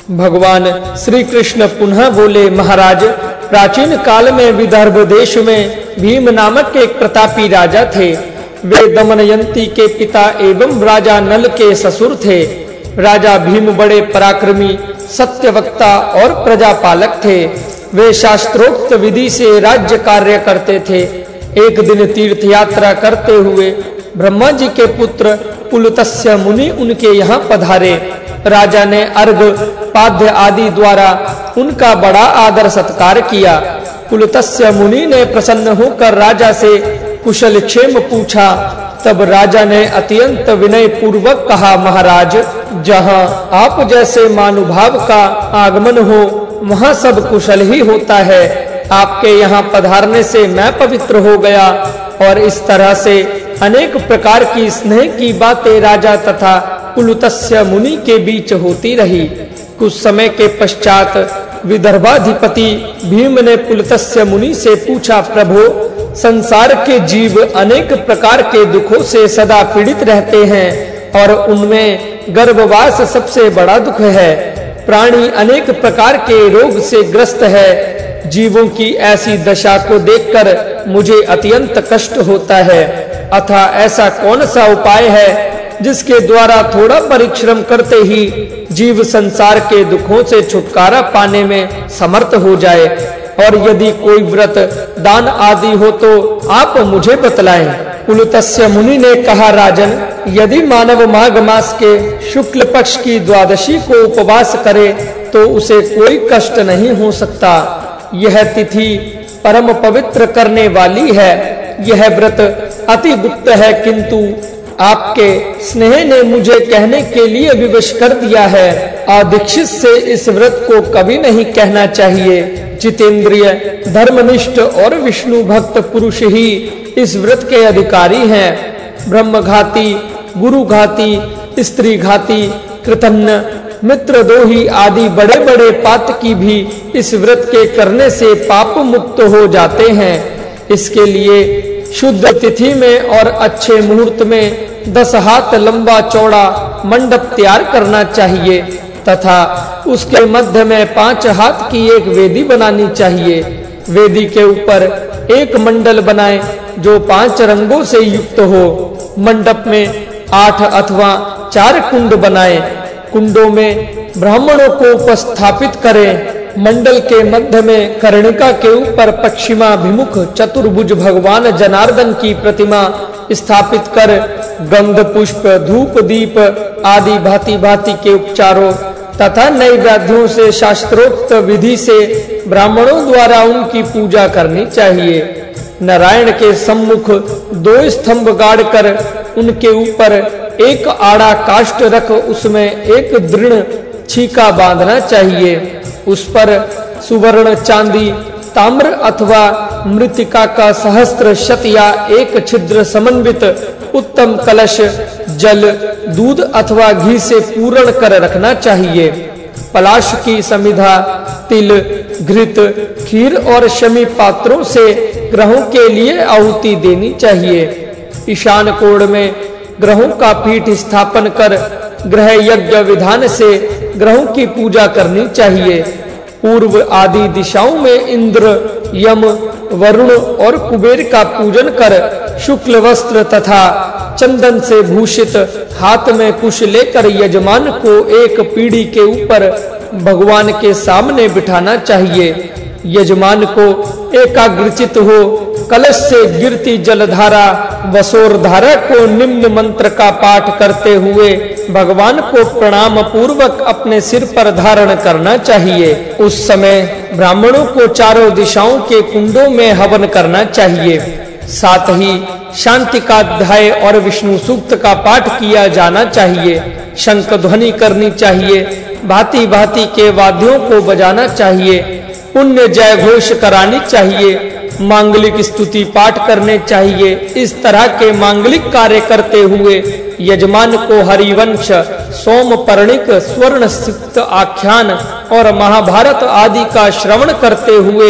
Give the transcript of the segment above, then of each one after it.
भगवान श्री कृष्ण पुनः बोले, महाराज, प्राचीन काल में विदर्भ देश में भीम नामक एक प्रतापी राजा थे। वे दमनयंती के पिता एवं राजा नल के ससुर थे। राजा भीम बड़े पराक्रमी, सत्यवक्ता और प्रजापालक थे। वे शास्त्रोक्त विधि से राज्य कार्य करते थे। एक दिन तीर्थ यात्रा करते हुए ब्रह्मा जी के पुत्र पुलुतस्य मुनि उनके यहाँ पधारे। राजा ने अर्घ, पाद्य आदि द्वारा उनका बड़ा आदर सत्कार किया। पुलुतस्य मुनि ने प्रसन्न होकर राजा से कुशल क्षेम पूछा। तब राजा ने अत्यंत विनय पूर्वक कहा, महाराज, जहाँ आप जैसे महानुभाव का आगमन हो वहाँ सब कुशल ही होता है। आपके यहाँ पधारने से मैं पवित्र हो गया। और इस तरह से अनेक प्रकार की स्नेह की बातें राजा तथा पुलुतस्य मुनि के बीच होती रही। कुछ समय के पश्चात विदर्भाधिपति भीम ने पुलुतस्य मुनि से पूछा, प्रभु, संसार के जीव अनेक प्रकार के दुखों से सदा पीड़ित रहते हैं और उनमें गर्भवास सबसे बड़ा दुख है। प्राणी अनेक प्रकार के रोग से ग्रस्त है। जीवों की ऐसी दशा को देखकर मुझे अत्यंत कष्ट होता है। अतः ऐसा कौन सा उपाय है जिसके द्वारा थोड़ा परिश्रम करते ही जीव संसार के दुखों से छुटकारा पाने में समर्थ हो जाए? और यदि कोई व्रत, दान आदि हो तो आप मुझे बतलाएं। पुलुतस्य मुनि ने कहा, राजन, यदि मानव माघ मास के शुक्ल पक्ष की द्वादशी को उपवास करे तो उसे कोई कष्ट नहीं हो सकता। यह तिथि परम पवित्र करने वाली है। यह व्रत अति गुप्त है, किंतु आपके स्नेह ने मुझे कहने के लिए विवश कर दिया है। अदीक्षित से इस व्रत को कभी नहीं कहना चाहिए। जितेंद्रिय, धर्मनिष्ठ और विष्णु भक्त पुरुष ही इस व्रत के अधिकारी हैं। ब्रह्मघाती, गुरुघाती, स्त्री घाती, कृतघ्न, मित्रद्रोही आदि बड़े बड़े पातकी भी इस व्रत के करने से पाप मुक्त हो जाते हैं। इसके लिए शुद्ध तिथि में और अच्छे मुहूर्त में 10 हाथ लंबा चौड़ा मंडप तैयार करना चाहिए तथा उसके मध्य में 5 हाथ की एक वेदी बनानी चाहिए। वेदी के ऊपर एक मंडल बनाएं जो 5 रंगों से युक्त हो। मंडप में 8 अथवा 4 कुंड बनाएं। कुंडों में ब्राह्मणों को उपस्थापित करें। मंडल के मध्य में कर्णिका के ऊपर पश्चिमाभिमुख चतुर्भुज भगवान जनार्दन की प्रतिमा स्थापित कर गंध, पुष्प, धूप, दीप आदि भांति भांति के उपचारों तथा नैवेद्यों से शास्त्रोक्त विधि से ब्राह्मणों द्वारा उनकी पूजा करनी चाहिए। नारायण के सम्मुख 2 स्तंभ गाड़कर उनके ऊपर एक आड़ा काष्ठ रख उसमें एक दृढ़ छीका बांधना चाहिए। उस पर सुवर्ण, चांदी, ताम्र अथवा मृत्तिका का सहस्त्र शत या एक छिद्र समन्वित उत्तम कलश जल, दूध अथवा घी से पूर्ण कर रखना चाहिए। पलाश की समिधा, तिल, घृत, खीर और शमी पात्रों से ग्रहों के लिए आहुति देनी चाहिए। ईशान कोण में ग्रहों का पीठ स्थापन कर ग्रह यज्ञ विधान से ग्रहों की पूजा करनी चाहिए। पूर्व आदि दिशाओं में इंद्र, यम, वरुण और कुबेर का पूजन कर शुक्ल वस्त्र तथा चंदन से भूषित हाथ में कुश लेकर यजमान को एक पीढ़ी के ऊपर भगवान के सामने बिठाना चाहिए। यजमान को एकाग्रचित हो कलश से गिरती जलधारा वसोर धारा को निम्न मंत्र का पाठ करते हुए भगवान को प्रणाम पूर्वक अपने सिर पर धारण करना चाहिए। उस समय ब्राह्मणों को चारों दिशाओं के कुंडों में हवन करना चाहिए। साथ ही शांति का अध्याय और विष्णु सूक्त का पाठ किया जाना चाहिए। शंख ध्वनि करनी चाहिए। भांति भांति के वाद्यों को बजाना चाहिए। पुण्य जय घोष करानी चाहिए। मांगलिक स्तुति पाठ करने चाहिए। इस तरह के मांगलिक कार्य करते हुए यजमान को हरिवंश, सोम पर्णिक, स्वर्ण सिक्त आख्यान और महाभारत आदि का श्रवण करते हुए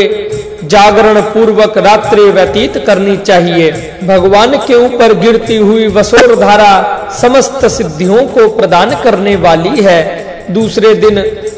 जागरण पूर्वक रात्रि व्यतीत करनी चाहिए। भगवान के ऊपर गिरती हुई वसोर धारा समस्त सिद्धियों को प्रदान करने वाली है। दूसरे दिन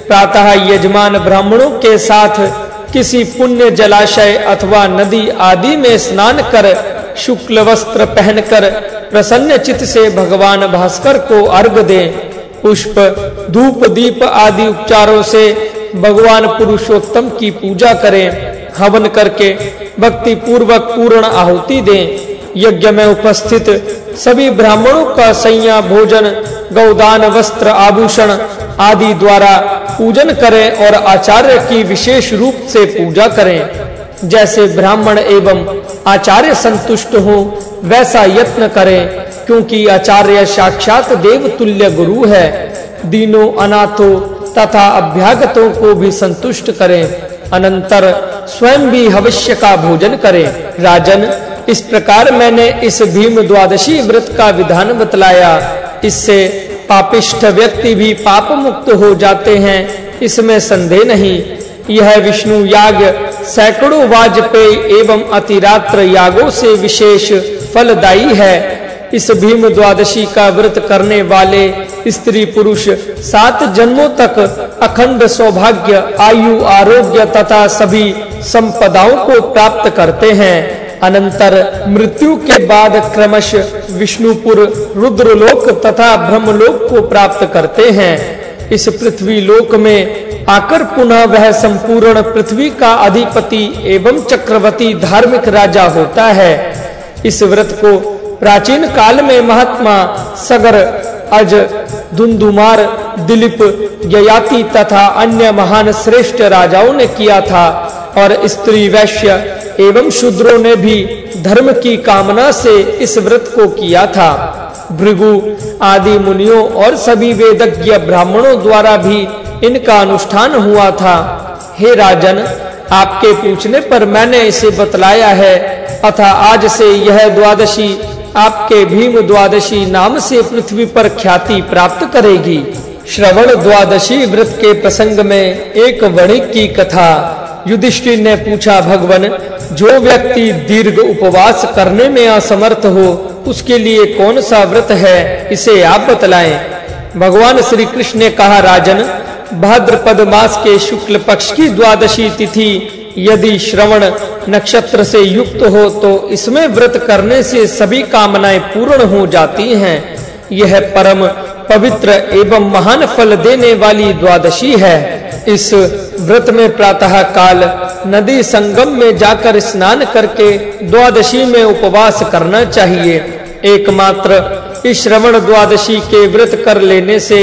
प्रातः यजमान ब्राह्मणों के साथ किसी पुण्य जलाशय अथवा नदी आदि में स्नान कर शुक्ल वस्त्र पहनकर प्रसन्न चित्त से भगवान भास्कर को अर्घ दें। पुष्प, धूप, दीप आदि उपचारों से भगवान पुरुषोत्तम की पूजा करें। हवन करके भक्ति पूर्वक पूर्ण आहुति दें। यज्ञ में उपस्थित सभी ब्राह्मणों का सैया, भोजन, गौदान, वस्त्र, आभूषण आदि द्वारा पूजन करें और आचार्य की विशेष रूप से पूजा करें। जैसे ब्राह्मण एवं आचार्य संतुष्ट हो वैसा यत्न करें, क्योंकि आचार्य साक्षात देव तुल्य गुरु है। दीनों, अनाथों तथा अभ्यागतों को भी संतुष्ट करें। अनंतर स्वयं भी हविष्य का भोजन करें। राजन, इस प्रकार मैंने इस भीम द्वादशी व्रत का विधान बतलाया। इससे पापिष्ठ व्यक्ति भी पाप मुक्त हो जाते हैं, इसमें संदेह नहीं। यह विष्णु याग सैकड़ों वाजपेय एवं अतिरात्र यागों से विशेष फलदायी है। इस भीम द्वादशी का व्रत करने वाले स्त्री पुरुष 7 जन्मों तक अखंड सौभाग्य, आयु, आरोग्य तथा सभी संपदाओं को प्राप्त करते हैं। अनंतर मृत्यु के बाद क्रमश विष्णुपुर, रुद्रलोक तथा ब्रह्मलोक को प्राप्त करते हैं। इस पृथ्वी लोक में आकर पुनः वह संपूर्ण पृथ्वी का अधिपति एवं चक्रवर्ती धार्मिक राजा होता है। इस व्रत को प्राचीन काल में महात्मा सगर, अज, धुंधुमार, दिलीप, ययाति तथा अन्य महान श्रेष्ठ राजाओं ने किया था और स्त्री, वैश्य एवं शूद्रों ने भी धर्म की कामना से इस व्रत को किया था। भृगु आदि मुनियों और सभी वेदज्ञ ब्राह्मणों द्वारा भी इनका अनुष्ठान हुआ था। हे राजन, आपके पूछने पर मैंने इसे बतलाया है, अतः आज से यह द्वादशी आपके भीम द्वादशी नाम से पृथ्वी पर ख्याति प्राप्त करेगी। श्रवण द्वादशी व्रत के प्रसंग में एक वणिक की कथा। युधिष्ठिर ने पूछा, भगवन, जो व्यक्ति दीर्घ उपवास करने में असमर्थ हो उसके लिए कौन सा व्रत है, इसे आप बतलाएं। भगवान श्री कृष्ण ने कहा, राजन, भाद्रपद मास के शुक्ल पक्ष की द्वादशी तिथि यदि श्रवण नक्षत्र से युक्त हो तो इसमें व्रत करने से सभी कामनाएं पूर्ण हो जाती हैं। यह परम पवित्र एवं महान फल देने वाली द्वादशी है। इस व्रत में प्रातः काल नदी संगम में जाकर स्नान करके द्वादशी में उपवास करना चाहिए। एकमात्र इस श्रवण द्वादशी के व्रत कर लेने से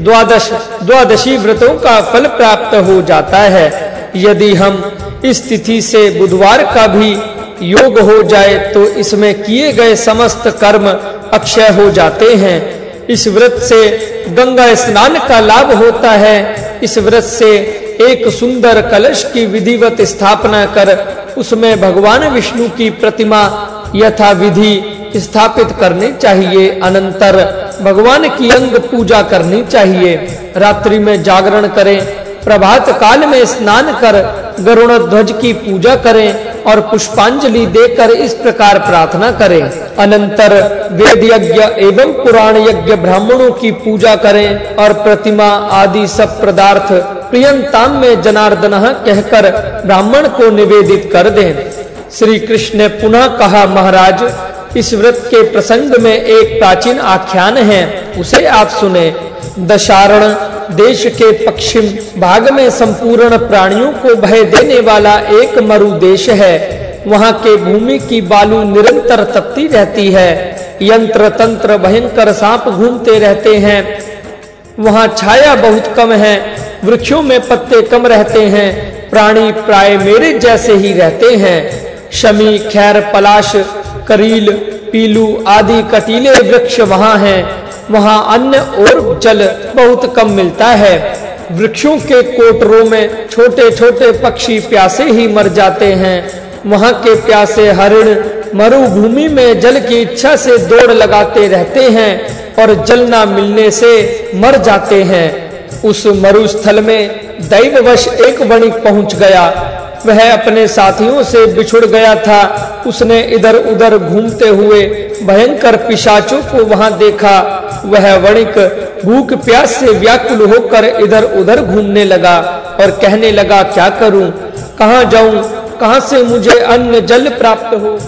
द्वादशी व्रतों का फल प्राप्त हो जाता है। यदि हम इस तिथि से बुधवार का भी योग हो जाए तो इसमें किए गए समस्त कर्म अक्षय हो जाते हैं। इस व्रत से गंगा स्नान का लाभ होता है। इस व्रत से एक सुंदर कलश की विधिवत स्थापना कर उसमें भगवान विष्णु की प्रतिमा यथा विधि स्थापित करनी चाहिए। अनंतर भगवान की अंग पूजा करनी चाहिए। रात्रि में जागरण करें, प्रभात काल में स्नान कर गरुड़ ध्वज की पूजा करें और पुष्पांजलि देकर इस प्रकार प्रार्थना करें। अनंतर वेद यज्ञ एवं पुराण यज्ञ ब्राह्मणों की पूजा करें और प्रतिमा आदि सब पदार्थ प्रियंताम में जनार्दन कहकर ब्राह्मण को निवेदित कर दें। श्री कृष्ण ने पुनः कहा, महाराज, इस व्रत के प्रसंग में एक प्राचीन आख्यान है, उसे आप सुने। दशारण देश के पश्चिम भाग में संपूर्ण प्राणियों को भय देने वाला एक मरु देश है। वहां के भूमि की बालू निरंतर तपती रहती है। यंत्र तंत्र भयंकर सांप घूमते रहते हैं। वहां छाया बहुत कम है, वृक्षों में पत्ते कम रहते हैं। प्राणी प्राय मेरे जैसे ही रहते हैं। शमी, खैर, पलाश, करील, पीलू आदि कटीले वृक्ष वहां हैं। वहां अन्न और जल बहुत कम मिलता है। वृक्षों के कोटरों में छोटे छोटे पक्षी प्यासे ही मर जाते हैं। वहां के प्यासे हरिण मरुभूमि में जल की इच्छा से दौड़ लगाते रहते हैं और जल न मिलने से मर जाते हैं। उस मरुस्थल में दैववश एक वणिक पहुंच गया। वह अपने साथियों से बिछुड़ गया था। उसने इधर उधर घूमते हुए भयंकर पिशाचों को वहां देखा। वह वणिक भूख प्यास से व्याकुल होकर इधर उधर घूमने लगा और कहने लगा, क्या करूं, कहां जाऊं, कहां से मुझे अन्न जल प्राप्त हो।